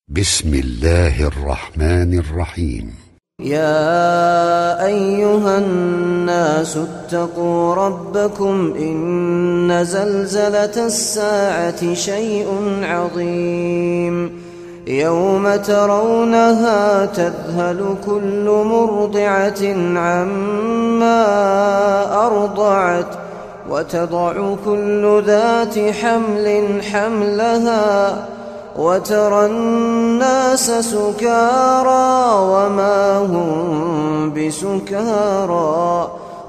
بسم الله الرحمن الرحيم. يا أيها الناس اتقوا ربكم إن زلزلة الساعة شيء عظيم يوم ترونها تذهل كل مرضعة عما أرضعت وتضع كل ذات حمل حملها وترى الناس سكارى وما هم بسكارى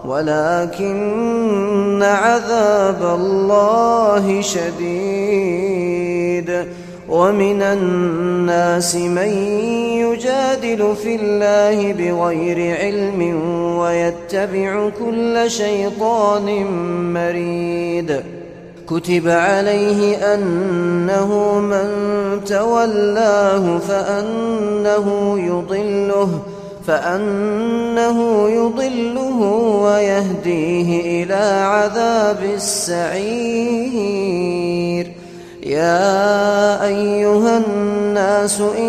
ولكن عذاب الله شديد. ومن الناس من يجادل في الله بغير علم ويتبع كل شيطان مريد. كتب عليه أنه من تولاه فأنه يضله ويهديه إلى عذاب السعير. يا أيها الناس إن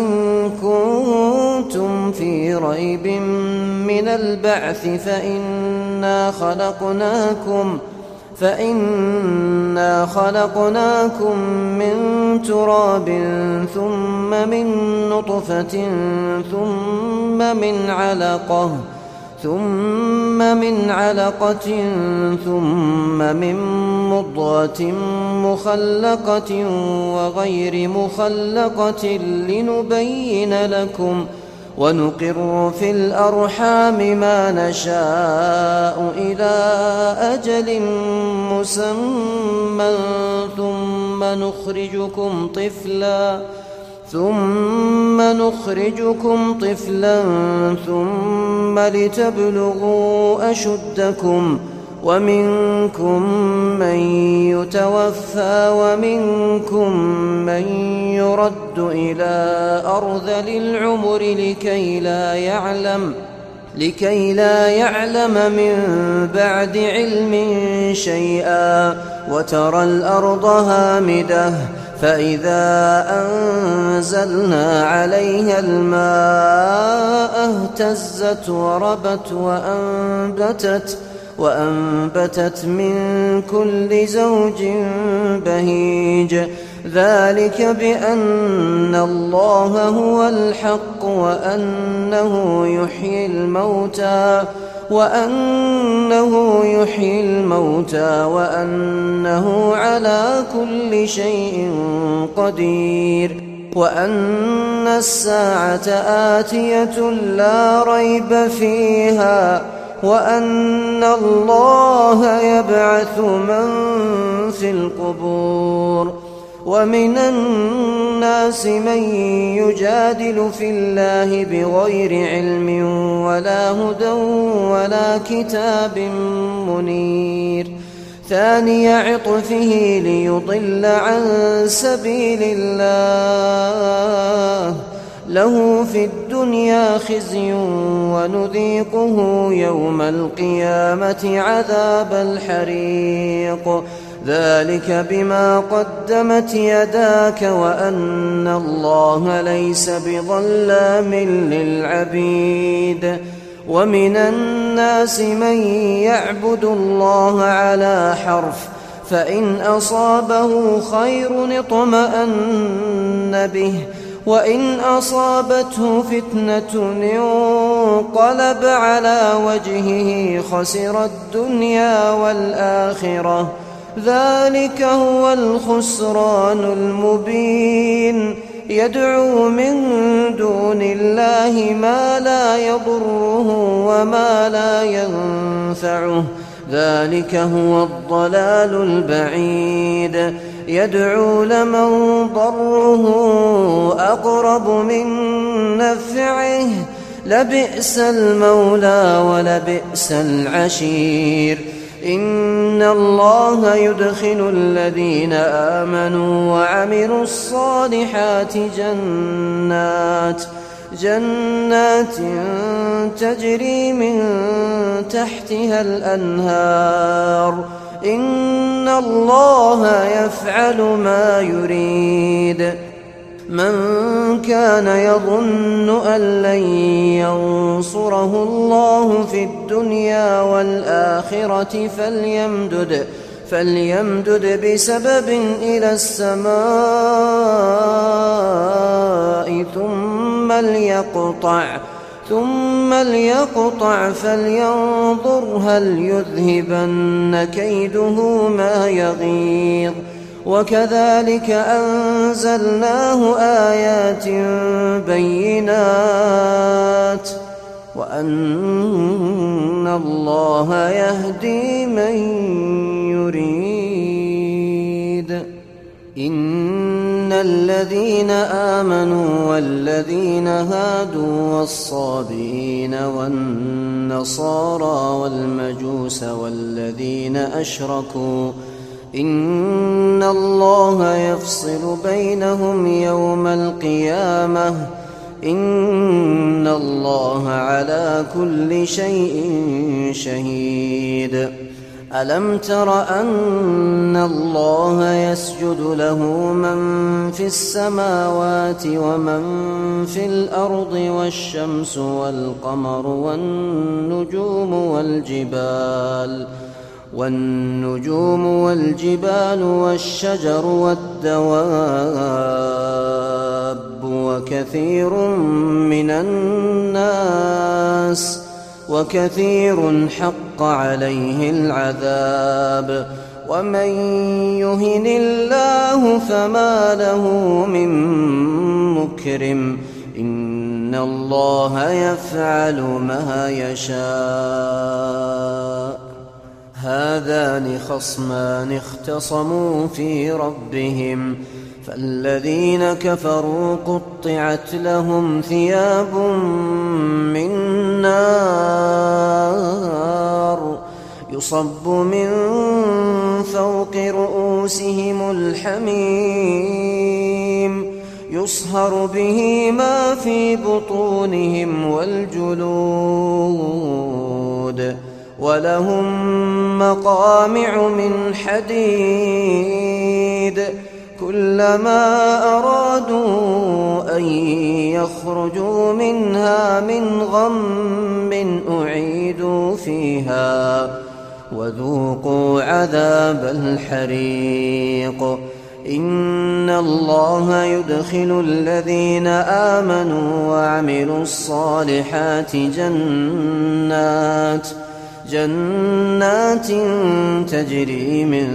كنتم في ريب من البعث فإنا خلقناكم من تراب ثم من نطفة ثم من علقة ثم من مضغة مخلقة وغير مخلقة لنبين لكم ونقر في الأرحام ما نشاء إلى أجل مسمى ثم نخرجكم طفلا ثم لتبلغوا أشدكم ومنكم من يتوفى ومنكم من يرد إلى أرذل العمر لكي لا يعلم من بعد علم شيئا. وترى الأرض هامدة فإذا أنزلنا عليها الماء اهتزت وربت وأنبتت من كل زوج بهيج. ذلك بأن الله هو الحق وأنه يحيي الموتى وأنه على كل شيء قدير وأن الساعة آتية لا ريب فيها وأن الله يبعث من في القبور. ومن الناس من يجادل في الله بغير علم ولا هدى ولا كتاب منير. ثاني عطفه ليضل عن سبيل الله له في الدنيا خزي ونذيقه يوم القيامة عذاب الحريق. ذلك بما قدمت يداك وأن الله ليس بظلام للعبيد. ومن الناس من يعبد الله على حرف فإن أصابه خير اطمأن به وإن أصابته فتنة انقلب على وجهه خسر الدنيا والآخرة. ذلك هو الخسران المبين. يدعو من دون الله ما لا يضره وما لا ينفعه ذلك هو الضلال البعيد. يدعو لمن ضره أقرب من نفعه لبئس المولى ولبئس العشير. إن الله يدخل الذين آمنوا وعملوا الصالحات جنات تجري من تحتها الأنهار إن الله يفعل ما يريد. من كان يظن أن لن ينصره الله في الدنيا والآخرة فليمدد بسبب إلى السماء ثم ليقطع فلينظر هل يذهبن كيده ما يغيظ. وكذلك أنزلناه آيات بينات وأن الله يهدي من يريد. إن الذين آمنوا والذين هادوا والصابئين والنصارى والمجوس والذين أشركوا إن الله يفصل بينهم يوم القيامة إن الله على كل شيء شهيد. ألم تر أن الله يسجد له من في السماوات ومن في الأرض والشمس والقمر والنجوم والجبال والشجر والدواب وكثير حق عليه العذاب. ومن يهن الله فما له من مكرم إن الله يفعل ما يشاء. هذان خصمان اختصموا في ربهم فالذين كفروا قطعت لهم ثياب من نار يصب من فوق رؤوسهم الحميم يصهر به ما في بطونهم والجلود ولهم مقامع من حديد كلما أرادوا أن يخرجوا منها من غم أعيدوا فيها وذوقوا عذاب الحريق. إن الله يدخل الذين آمنوا وعملوا الصالحات جنات تجري من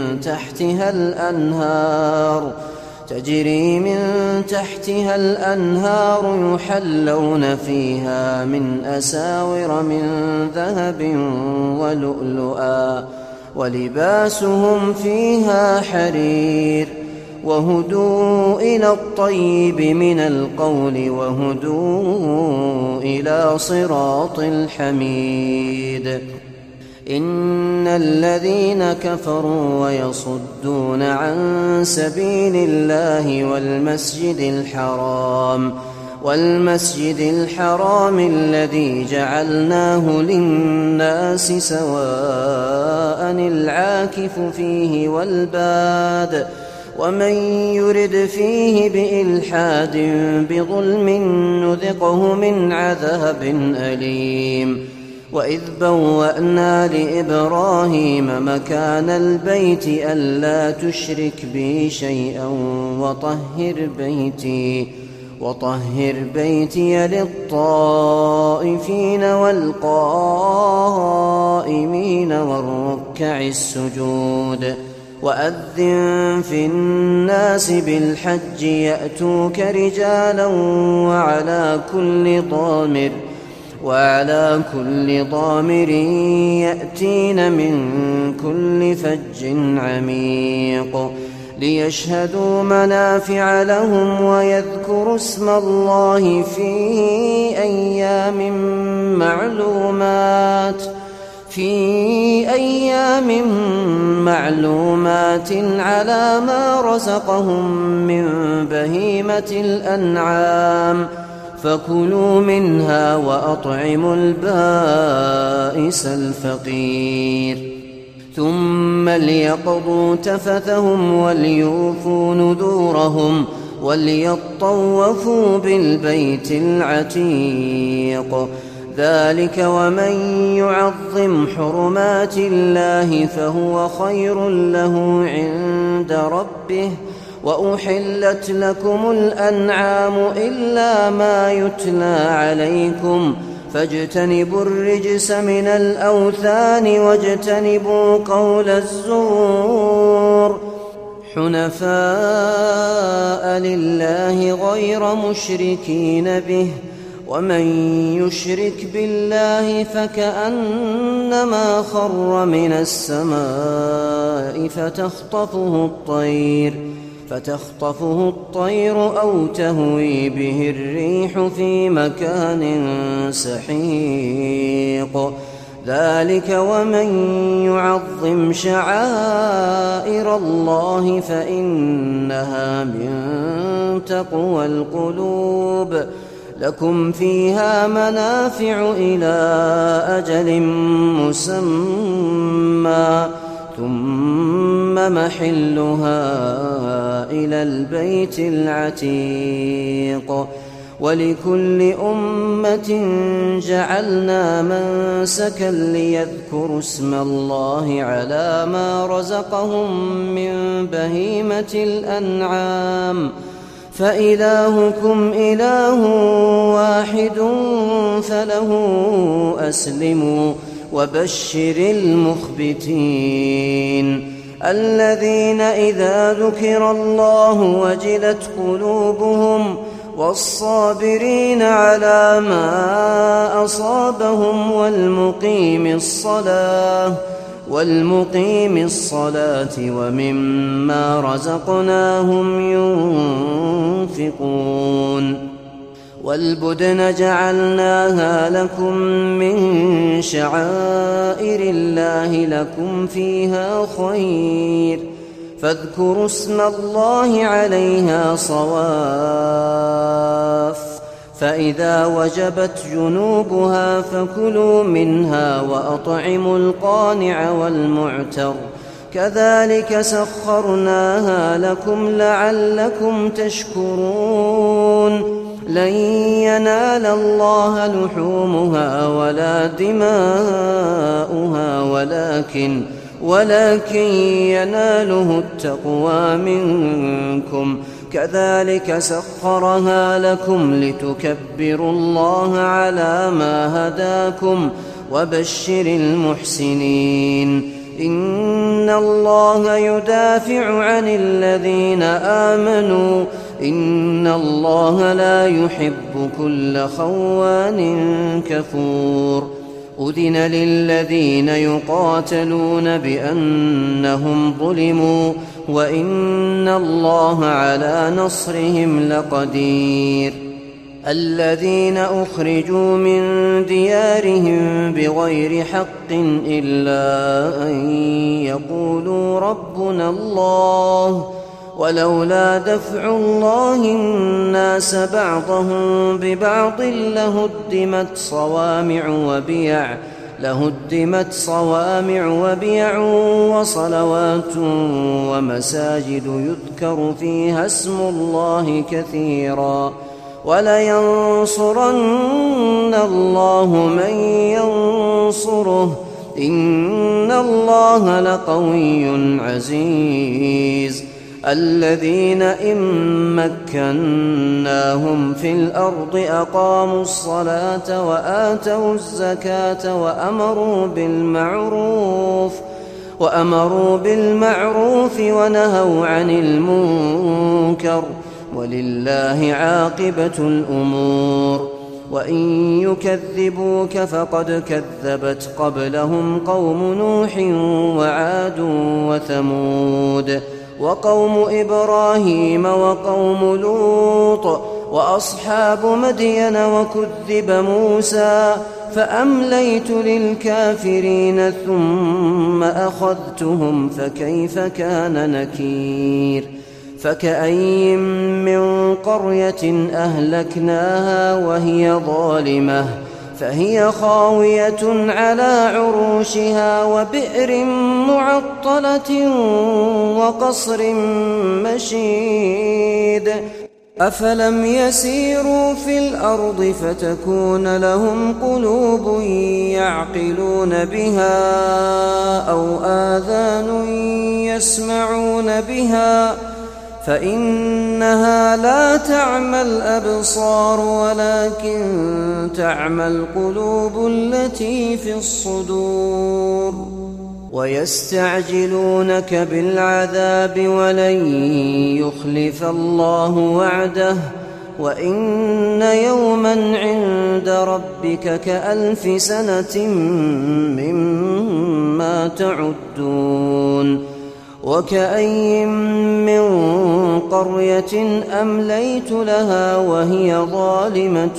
تحتها الأنهار يحلون فيها من أساور من ذهب ولؤلؤا ولباسهم فيها حرير وهدوا إلى الطيب من القول وهدوا إلى صراط الحميد. إن الذين كفروا ويصدون عن سبيل الله والمسجد الحرام الذي جعلناه للناس سواء العاكف فيه والباد ومن يرد فيه بإلحاد بظلم نذقه من عذاب أليم. وإذ بوأنا لإبراهيم مكان البيت ألا تشرك بي شيئا وطهر بيتي للطائفين والقائمين والركع السجود. وأذن في الناس بالحج يأتوك رجالا وعلى كل ضامر يأتين من كل فج عميق ليشهدوا منافع لهم ويذكروا اسم الله في أيام معلومات على ما رزقهم من بهيمة الأنعام فكلوا منها وأطعموا البائس الفقير. ثم ليقضوا تفثهم وليوفوا نذورهم وليطوفوا بالبيت العتيق. ذلك ومن يعظم حرمات الله فهو خير له عند ربه. وأحلت لكم الأنعام إلا ما يتلى عليكم فاجتنبوا الرجس من الأوثان واجتنبوا قول الزور حنفاء لله غير مشركين به. ومن يشرك بالله فكأنما خر من السماء فتخطفه الطير أو تهوي به الريح في مكان سحيق. ذلك ومن يعظم شعائر الله فإنها من تقوى القلوب. لكم فيها منافع إلى أجل مسمى ثم محلها إلى البيت العتيق. ولكل أمة جعلنا منسكا ليذكروا اسم الله على ما رزقهم من بهيمة الأنعام فإلهكم إله واحد فله أسلموا وبشر المخبتين الذين إذا ذكر الله وجلت قلوبهم والصابرين على ما أصابهم والمقيم الصلاة ومما رزقناهم ينفقون. والبدن جعلناها لكم من شعائر الله لكم فيها خير فاذكروا اسم الله عليها صواف. فإذا وجبت جنوبها فكلوا منها وأطعموا القانع والمعتر كذلك سخرناها لكم لعلكم تشكرون. لن ينال الله لحومها ولا دماؤها ولكن يناله التقوى منكم. كذلك سخرها لكم لتكبروا الله على ما هداكم وبشر المحسنين. إن الله يدافع عن الذين آمنوا إن الله لا يحب كل خوان كفور. أذن للذين يقاتلون بأنهم ظلموا وإن الله على نصرهم لقدير. الذين أخرجوا من ديارهم بغير حق إلا أن يقولوا ربنا الله ولولا دفع الله الناس بعضهم ببعض لهدمت صوامع وبيع وصلوات ومساجد يذكر فيها اسم الله كثيرا ولينصرن الله من ينصره إن الله لقوي عزيز. الذين إن مكناهم في الأرض أقاموا الصلاة وآتوا الزكاة وأمروا بالمعروف ونهوا عن المنكر ولله عاقبة الأمور. وإن يكذبوك فقد كذبت قبلهم قوم نوح وعاد وثمود وقوم إبراهيم وقوم لوط وأصحاب مدين وكذب موسى فأمليت للكافرين ثم أخذتهم فكيف كان نكير. فكأين من قرية أهلكناها وهي ظالمة فهي خاوية على عروشها وبئر معطلة وقصر مشيد أفلم يسيروا في الأرض فتكون لهم قلوب يعقلون بها أو آذان يسمعون بها فإنها لا تعمى الأبصار ولكن تعمى القلوب التي في الصدور. ويستعجلونك بالعذاب ولن يخلف الله وعده وإن يوما عند ربك كألف سنة مما تعدون. وكأين من قرية أمليت لها وهي ظالمة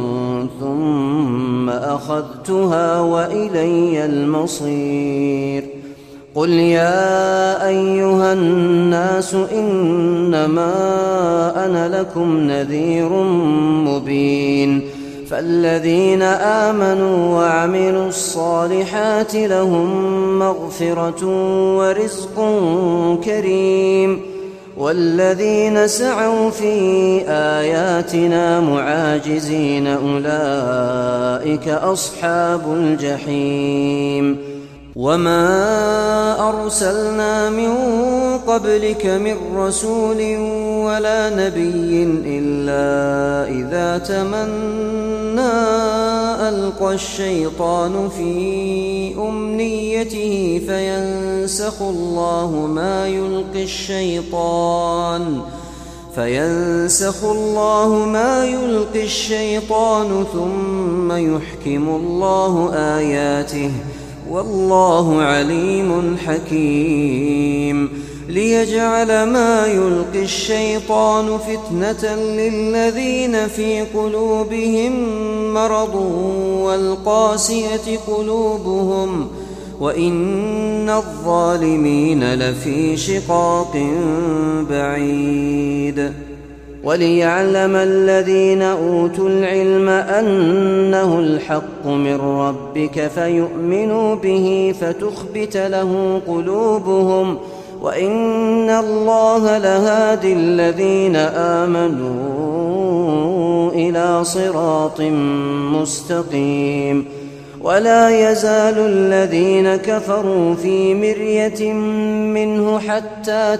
ثم أخذتها وإلي المصير. قل يا أيها الناس إنما أنا لكم نذير مبين. فالذين آمنوا وعملوا الصالحات لهم مغفرة ورزق كريم والذين سعوا في آياتنا معاجزين أولئك أصحاب الجحيم. وما أرسلنا من قبلك من رسول ولا نبي إلا إذا تمنى ألقى الشيطان في أمنيته فينسخ الله ما يلقي الشيطان ثم يحكم الله آياته والله عليم حكيم. ليجعل ما يلقي الشيطان فتنة للذين في قلوبهم مرض والقاسية قلوبهم وإن الظالمين لفي شقاق بعيد. وليعلم الذين أوتوا العلم أنه الحق من ربك فيؤمنوا به فتخبت له قلوبهم وإن الله لهادي الذين آمنوا إلى صراط مستقيم. ولا يزال الذين كفروا في مرية منه حتى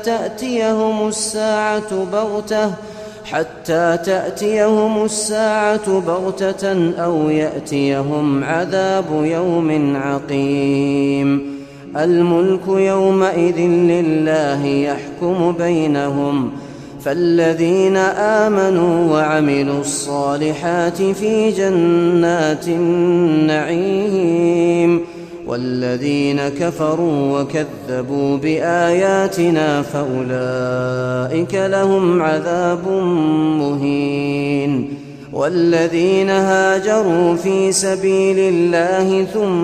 تأتيهم الساعة بغتة أو يأتيهم عذاب يوم عقيم. الملك يومئذ لله يحكم بينهم فالذين آمنوا وعملوا الصالحات في جنات النعيم والذين كفروا وكذبوا بآياتنا فأولئك لهم عذاب مهين. والذين هاجروا في سبيل الله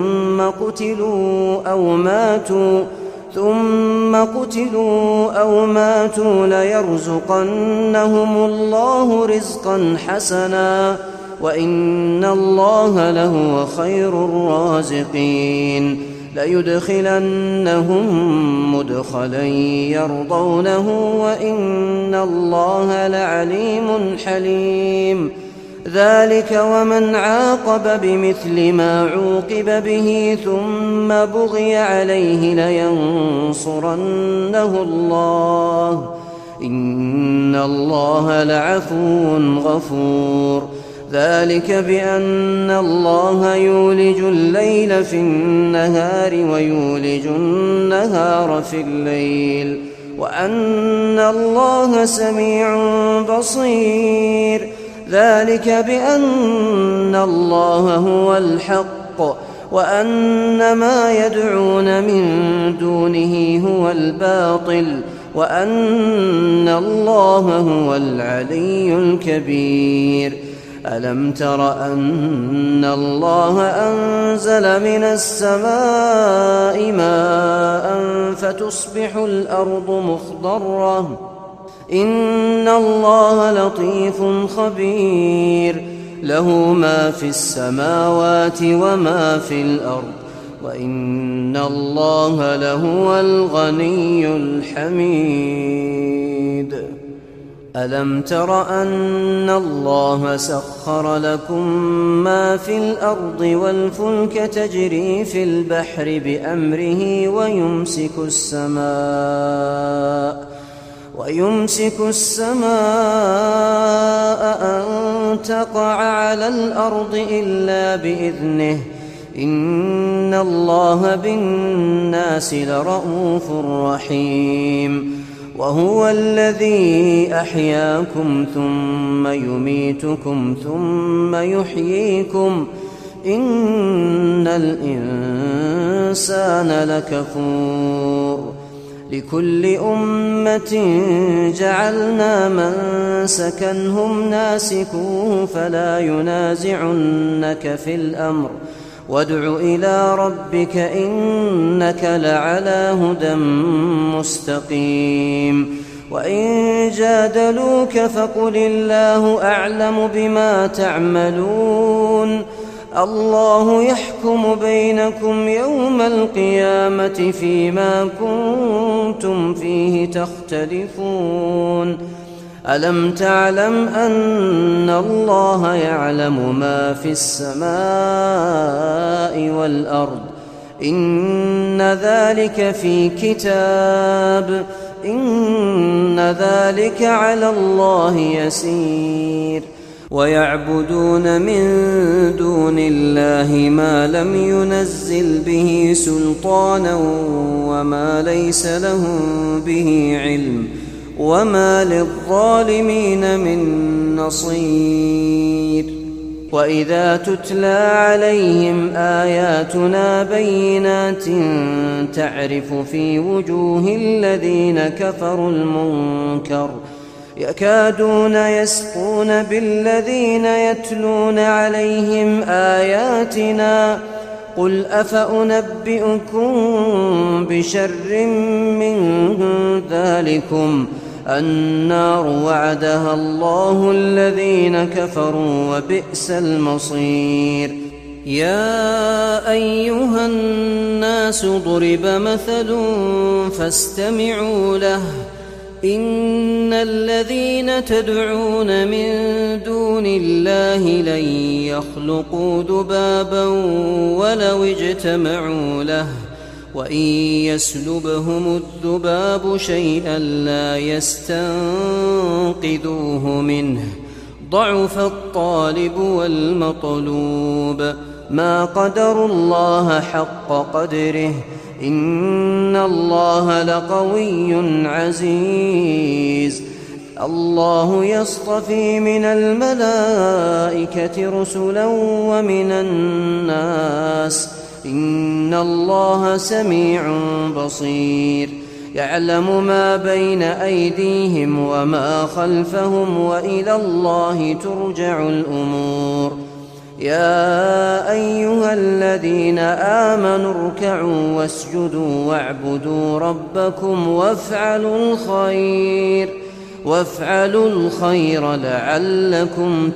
ثم قتلوا أو ماتوا ليرزقنهم الله رزقا حسنا وإن الله لهو خير الرازقين. ليدخلنهم مدخلا يرضونه وإن الله لعليم حليم. ذلك ومن عاقب بمثل ما عوقب به ثم بغي عليه لينصرنه الله إن الله لعفو غفور. ذلك بأن الله يولج الليل في النهار ويولج النهار في الليل وأن الله سميع بصير. ذلك بأن الله هو الحق وأن ما يدعون من دونه هو الباطل وأن الله هو العلي الكبير. ألم تر أن الله أنزل من السماء ماء فتصبح الأرض مخضرة إن الله لطيف خبير. له ما في السماوات وما في الأرض وإن الله لهو الغني الحميد. ألم تر أن الله سخر لكم ما في الأرض والفلك تجري في البحر بأمره ويمسك السماء أن تقع على الأرض إلا بإذنه إن الله بالناس لرءوف رحيم وهو الذي أحياكم ثم يميتكم ثم يحييكم إن الإنسان لكفور لكل أمة جعلنا منسكا هم ناسكوه فلا ينازعنك في الأمر وادع إلى ربك إنك لعلى هدى مستقيم وإن جادلوك فقل الله أعلم بما تعملون الله يحكم بينكم يوم القيامة فيما كنتم فيه تختلفون ألم تعلم أن الله يعلم ما في السماء والأرض إن ذلك في كتاب إن ذلك على الله يسير ويعبدون من دون الله ما لم ينزل به سلطانا وما ليس لهم به علم وما للظالمين من نصير وإذا تتلى عليهم آياتنا بينات تعرف في وجوه الذين كفروا المنكر يكادون يسقون بالذين يتلون عليهم آياتنا قل أفأنبئكم بشر من ذلكم النار وعدها الله الذين كفروا وبئس المصير يا أيها الناس ضرب مثل فاستمعوا له إن الذين تدعون من دون الله لن يخلقوا ذبابا ولو اجتمعوا له وإن يسلبهم الذباب شيئا لا يستنقذوه منه ضعف الطالب والمطلوب ما قدروا الله حق قدره إن الله لقوي عزيز الله يصطفي من الملائكة رسلا ومن الناس إن الله سميع بصير يعلم ما بين أيديهم وما خلفهم وإلى الله ترجع الأمور يا أيها الذين آمنوا اركعوا واسجدوا واعبدوا ربكم وافعلوا الخير لعلكم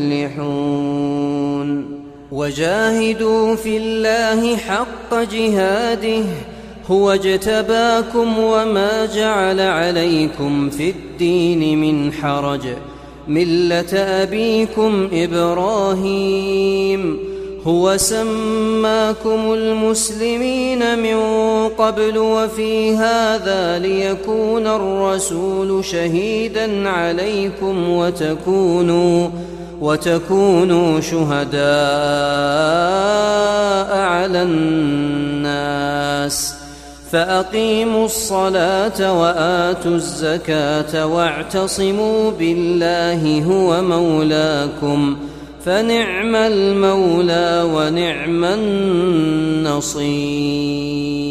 تفلحون وجاهدوا في الله حق جهاده هو اجتباكم وما جعل عليكم في الدين من حرج ملة أبيكم إبراهيم هو سماكم المسلمين من قبل وفي هذا ليكون الرسول شهيدا عليكم وتكونوا شهداء على الناس فأقيموا الصلاة وآتوا الزكاة واعتصموا بالله هو مولاكم فنعم المولى ونعم النصير